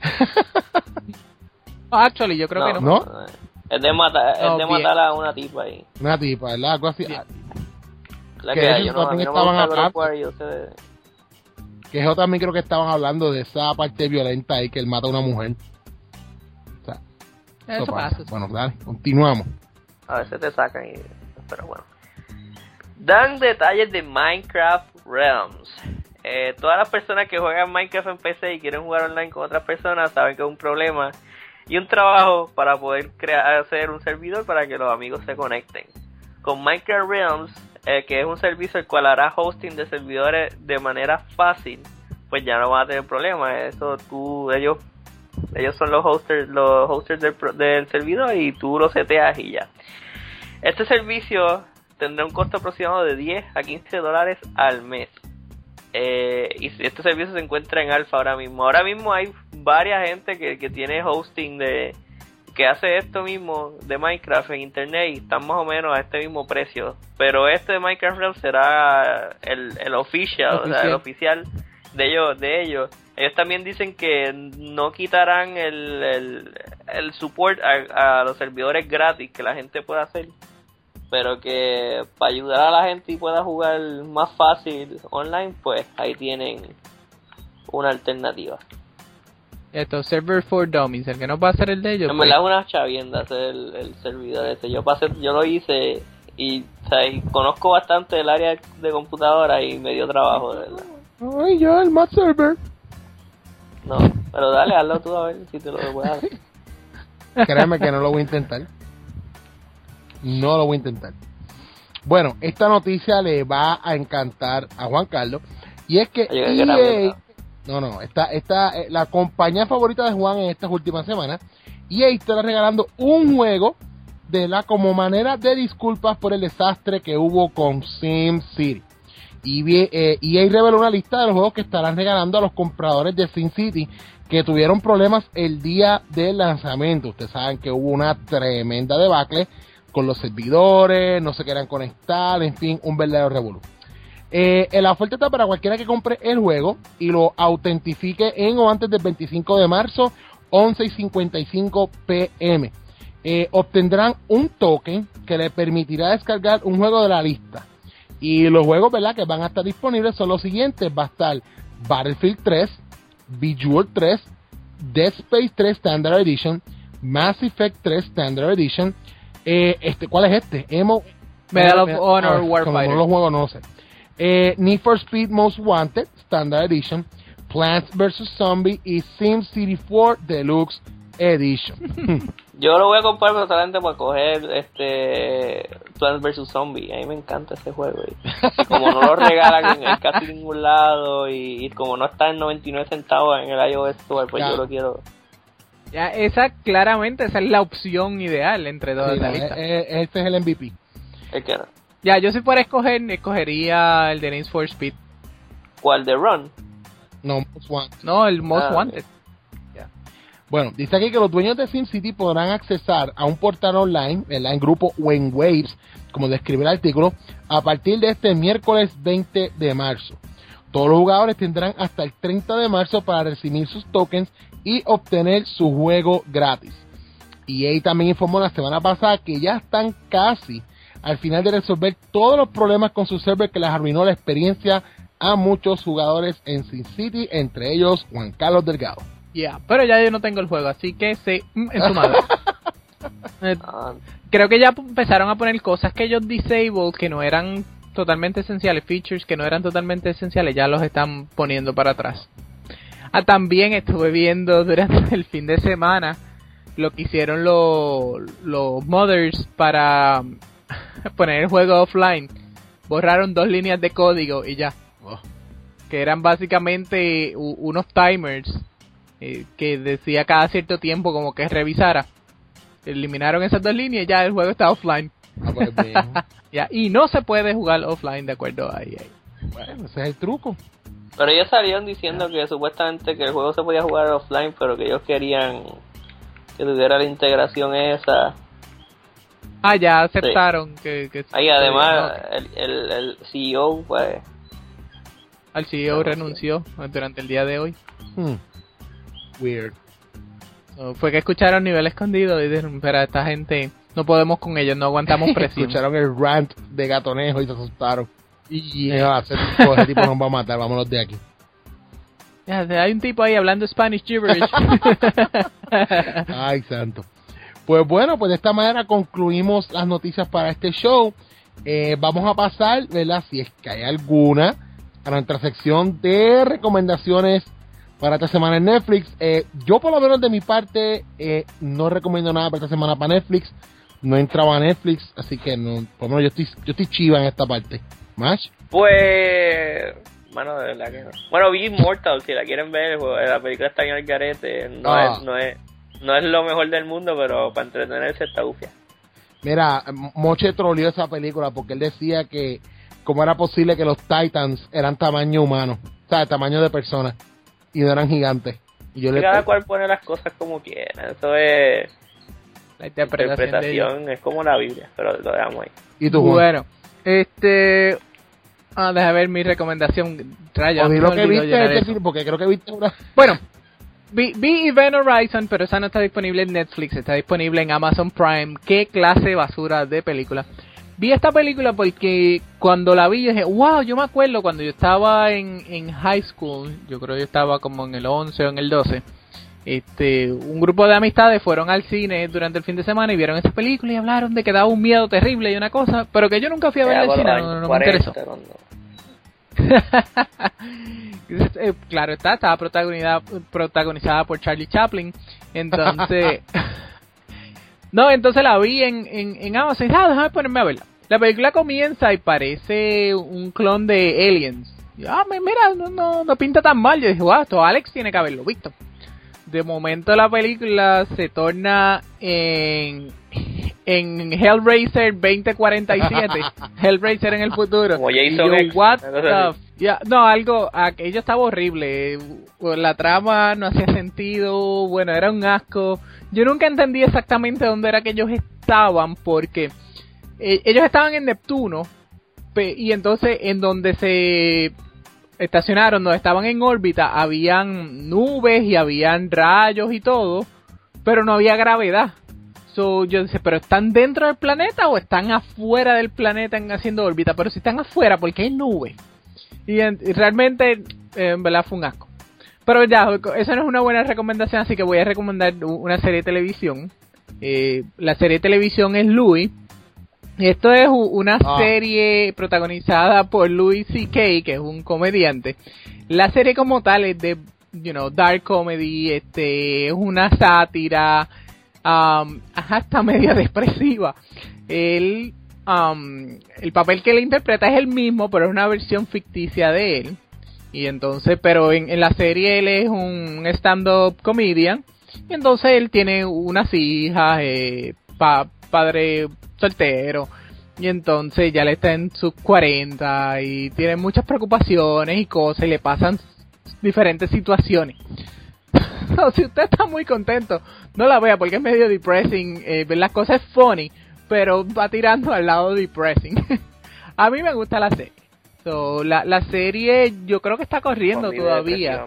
Actually, yo creo que no. ¿No? Es de matar a una tipa ahí. Una tipa, ¿verdad? Algo así. Yeah. Que yo no estaban hablando. Que eso también creo que estaban hablando de esa parte violenta ahí, que él mata a una mujer. O sea, eso pasa. Bueno, dale, continuamos. A veces te sacan pero bueno. Dan detalles de Minecraft Realms. Todas las personas que juegan Minecraft en PC y quieren jugar online con otras personas saben que es un problema y un trabajo para poder hacer un servidor para que los amigos se conecten. Con Minecraft Realms, que es un servicio el cual hará hosting de servidores de manera fácil, pues ya no van a tener problemas. Ellos son los hosters del servidor y tú lo seteas y ya. Este servicio tendrá un costo aproximado de $10 a $15 al mes. Y este servicio se encuentra en alfa ahora mismo. Ahora mismo hay varias gente que tiene hosting que hace esto mismo de Minecraft en internet y están más o menos a este mismo precio. Pero este de Minecraft Realms será el oficial, o sea, el oficial de ellos. Ellos también dicen que no quitarán el el support a los servidores gratis que la gente puede hacer, pero que para ayudar a la gente y pueda jugar más fácil online, pues ahí tienen una alternativa. Esto, Server for Dummies, el que no va a ser el de ellos. En verdad es una chavienda hacer el servidor ese. Yo lo hice y, o sea, y conozco bastante el área de computadora y me dio trabajo, de verdad. Ay, ya, el más server. No, pero dale, hazlo tú a ver si te lo puedes hacer. Créeme que no lo voy a intentar. No lo voy a intentar. Bueno, esta noticia le va a encantar a Juan Carlos. Y es que EA... la compañía favorita de Juan en estas últimas semanas, EA está regalando un juego como manera de disculpas por el desastre que hubo con SimCity. EA reveló una lista de los juegos que estarán regalando a los compradores de SimCity que tuvieron problemas el día del lanzamiento. Ustedes saben que hubo una tremenda debacle con los servidores, no se querían conectar, en fin, un verdadero revolú. La oferta está para cualquiera que compre el juego y lo autentifique en o antes del 25 de marzo, 11:55 p.m. Obtendrán un token que le permitirá descargar un juego de la lista. Y los juegos, ¿verdad?, que van a estar disponibles son los siguientes. Va a estar Battlefield 3, Bejeweled 3, Dead Space 3 Standard Edition, Mass Effect 3 Standard Edition. ¿Cuál es este? Medal of Honor Warfighter. Como no los juegos, no sé. Need for Speed Most Wanted Standard Edition, Plants vs. Zombie y SimCity 4 Deluxe Edition. Yo lo voy a comprar pero solamente para coger Plants vs. Zombie. A mí me encanta ese juego. Y como no lo regalan en casi ningún lado y como no está en 99 centavos en el iOS Store, pues yo lo quiero. Ya, claramente esa es la opción ideal entre todas las listas. Este es el MVP. ¿El qué? Ya, yo si fuera escogería el de Need for Speed. ¿Cuál? ¿The Run? No, Most Wanted. No, el Most Wanted. Yeah. Bueno, dice aquí que los dueños de SimCity podrán accesar a un portal online, en grupo o en Waves, como describe el artículo, a partir de este miércoles 20 de marzo. Todos los jugadores tendrán hasta el 30 de marzo para recibir sus tokens y obtener su juego gratis. EA también informó la semana pasada que ya están casi al final de resolver todos los problemas con su server que les arruinó la experiencia a muchos jugadores en SimCity, entre ellos Juan Carlos Delgado. Pero ya yo no tengo el juego, así que sí, en su madre. Creo que ya empezaron a poner cosas que ellos disabled, que no eran totalmente esenciales, features que no eran totalmente esenciales, ya los están poniendo para atrás. También estuve viendo durante el fin de semana lo que hicieron los modders para poner el juego offline. Borraron 2 líneas de código y ya. Que eran básicamente unos timers que decía cada cierto tiempo como que revisara. Eliminaron esas 2 líneas y ya el juego está offline. Pues bien. Ya, y no se puede jugar offline de acuerdo a EA. Bueno, ese es el truco. Pero ellos salieron diciendo que supuestamente que el juego se podía jugar offline, pero que ellos querían que tuviera la integración esa. Ya aceptaron que ahí además el CEO pues al CEO renunció durante el día de hoy. Weird. Fue que escucharon Nivel Escondido y dijeron, espera, esta gente no podemos con ellos, no aguantamos presión. Escucharon el rant de Gatonejo y se asustaron. Ese tipo nos va a matar, vámonos de aquí. Hay un tipo ahí hablando Spanish gibberish. Ay, santo. Pues bueno, pues de esta manera concluimos las noticias para este show. Vamos a pasar, ¿verdad? Si es que hay alguna, a nuestra sección de recomendaciones para esta semana en Netflix. Yo por lo menos de mi parte no recomiendo nada para esta semana para Netflix. No entraba a Netflix, así que no, por lo menos yo estoy chiva en esta parte. ¿Más? Pues... Bueno, de verdad que no. Bueno, vi Immortal, si la quieren ver, la película está en el garete. No es lo mejor del mundo, pero para entretenerse está ufia. Mira, Moche troleó esa película porque él decía que cómo era posible que los Titans eran tamaño humano, o sea, tamaño de personas, y no eran gigantes. Y cada cual pone las cosas como quiera, eso es la interpretación es como la Biblia, pero lo dejamos ahí. ¿Y tú, Juan? Bueno, déjame ver mi recomendación. Lo que viste porque creo que viste una... Bueno, vi Event Horizon, pero esa no está disponible en Netflix, está disponible en Amazon Prime. ¿Qué clase de basura de película? Vi esta película porque cuando la vi yo dije, wow, yo me acuerdo cuando yo estaba en high school, yo creo que yo estaba como en el 11 o en el 12, un grupo de amistades fueron al cine durante el fin de semana y vieron esta película y hablaron de que daba un miedo terrible y una cosa, pero que yo nunca fui a ver al cine, no me interesó. Claro estaba protagonizada por Charlie Chaplin, entonces entonces la vi en Amazon y dije, déjame ponerme a verla. La película comienza y parece un clon de Aliens. Y, mira, no pinta tan mal. Yo dije, wow, esto Alex tiene que haberlo visto. De momento la película se torna en Hellraiser 2047. Hellraiser en el futuro. Como Jason X. What the aquello estaba horrible. La trama no hacía sentido. Bueno, era un asco. Yo nunca entendí exactamente dónde era que ellos estaban, porque ellos estaban en Neptuno, y entonces en donde se estacionaron, donde estaban en órbita, habían nubes y habían rayos y todo, pero no había gravedad. Yo decía, ¿pero están dentro del planeta o están afuera del planeta haciendo órbita? Pero si están afuera, ¿por qué hay nubes? Y realmente, en verdad, fue un asco. Pero ya, eso no es una buena recomendación, así que voy a recomendar una serie de televisión. La serie de televisión es Louis. Esto es una serie protagonizada por Louis C.K., que es un comediante. La serie como tal es de, dark comedy, es una sátira, hasta media depresiva. El papel que él interpreta es el mismo, pero es una versión ficticia de él. Y entonces, pero en la serie él es un stand-up comedian. Y entonces él tiene unas hijas, padre soltero. Y entonces ya le está en sus 40 y tiene muchas preocupaciones y cosas y le pasan diferentes situaciones. Si usted está muy contento, no la vea porque es medio depressing. Ver las cosas es funny, pero va tirando al lado depressing. A mí me gusta la serie. La serie yo creo que está corriendo todavía.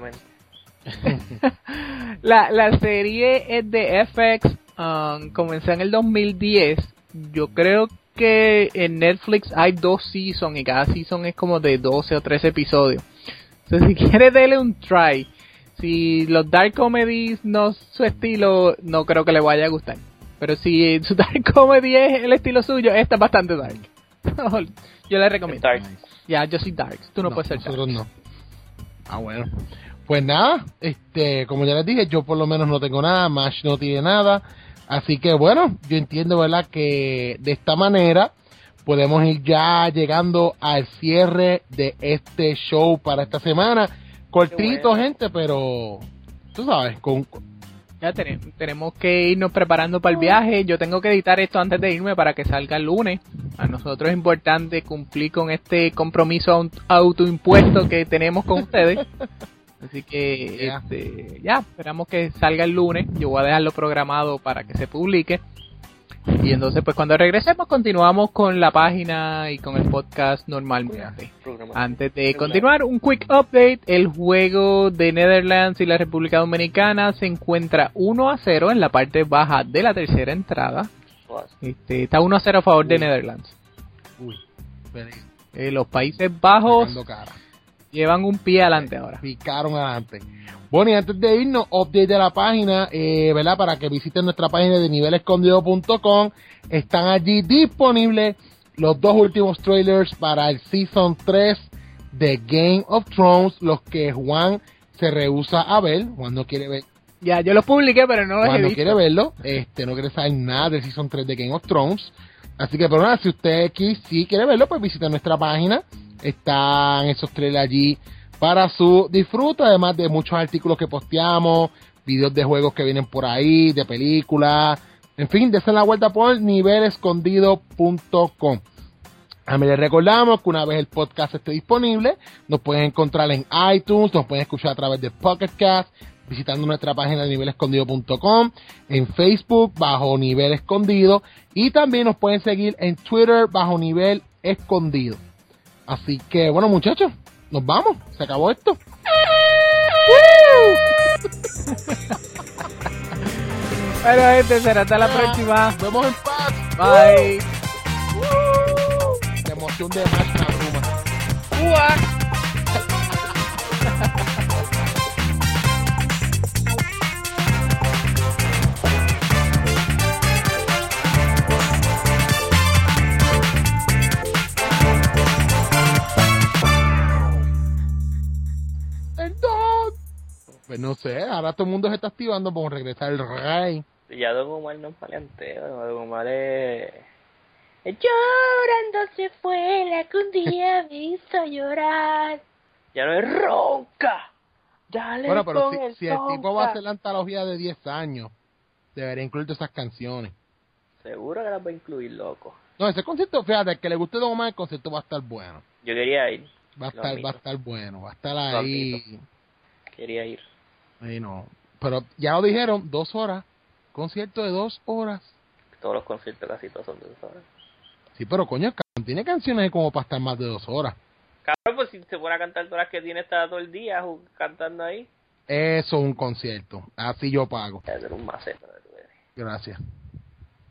La serie es de FX, comenzó en el 2010. Yo creo que en Netflix hay 2 seasons y cada season es como de 12 o 13 episodios. Entonces, si quiere darle un try, si los dark comedies no es su estilo, no creo que le vaya a gustar. Pero si su dark comedy es el estilo suyo, esta es bastante dark. Yo le recomiendo. Ya, yo soy dark. Tú no puedes ser dark. Nosotros no. Bueno. Pues nada, como ya les dije, yo por lo menos no tengo nada, Mash no tiene nada. Así que bueno, yo entiendo, ¿verdad?, que de esta manera podemos ir ya llegando al cierre de este show para esta semana. Cortito, bueno, gente, pero tú sabes, ya tenemos que irnos preparando para el viaje. Yo tengo que editar esto antes de irme para que salga el lunes. A nosotros es importante cumplir con este compromiso autoimpuesto que tenemos con ustedes. Así que ya esperamos que salga el lunes. Yo voy a dejarlo programado para que se publique. Y entonces pues cuando regresemos continuamos con la página y con el podcast normalmente. Antes de continuar, un quick update. El juego de Netherlands y la República Dominicana se encuentra 1-0 en la parte baja de la tercera entrada. Está 1-0 a favor de Netherlands. Los Países Bajos llevan un pie adelante ahora. Picaron adelante. Bueno, y antes de irnos, update de la página, ¿verdad? Para que visiten nuestra página de nivelescondido.com. Están allí disponibles los 2 últimos trailers para el Season 3 de Game of Thrones, los que Juan se rehúsa a ver. Juan no quiere ver. Ya, yo los publiqué, pero no los he visto. Juan no quiere verlo, no quiere saber nada del Season 3 de Game of Thrones. Así que, pero nada, si usted aquí sí quiere verlo, pues visita nuestra página. Están esos trailers allí para su disfrute, además de muchos artículos que posteamos, videos de juegos que vienen por ahí, de películas, en fin, dense la vuelta por nivelescondido.com. A mí les recordamos que una vez el podcast esté disponible, nos pueden encontrar en iTunes, nos pueden escuchar a través de Pocket Cast, visitando nuestra página de nivelescondido.com, en Facebook bajo Nivel Escondido, y también nos pueden seguir en Twitter bajo Nivel Escondido. Así que, bueno, muchachos, nos vamos. Se acabó esto. Bueno, gente, será hasta la próxima. Nos vemos en paz. Bye. La emoción de Max me abruma. Pues no sé, ahora todo el mundo se está activando por regresar el rey. Ya Don Omar no es maleanteo, Don Omar es... Llorando se fue la que un día me hizo llorar. Ya no es ronca. Dale. Bueno, pero con si el tipo va a hacer la antología de 10 años, debería incluir todas esas canciones. Seguro que las va a incluir, loco. No, ese concierto, fíjate, el que le guste Don Omar, el concierto va a estar bueno. Yo quería ir. Va a estar bueno, va a estar ahí. Quería ir. Ahí no. Pero ya lo dijeron, 2 horas. Concierto de 2 horas. Todos los conciertos casi todos son de 2 horas. Sí, pero coño, tiene canciones como para estar más de 2 horas. Cabrón, pues si se pone a cantar todas las que tiene, está todo el día cantando ahí. Eso es un concierto. Así yo pago. Debe ser un maceta. Gracias.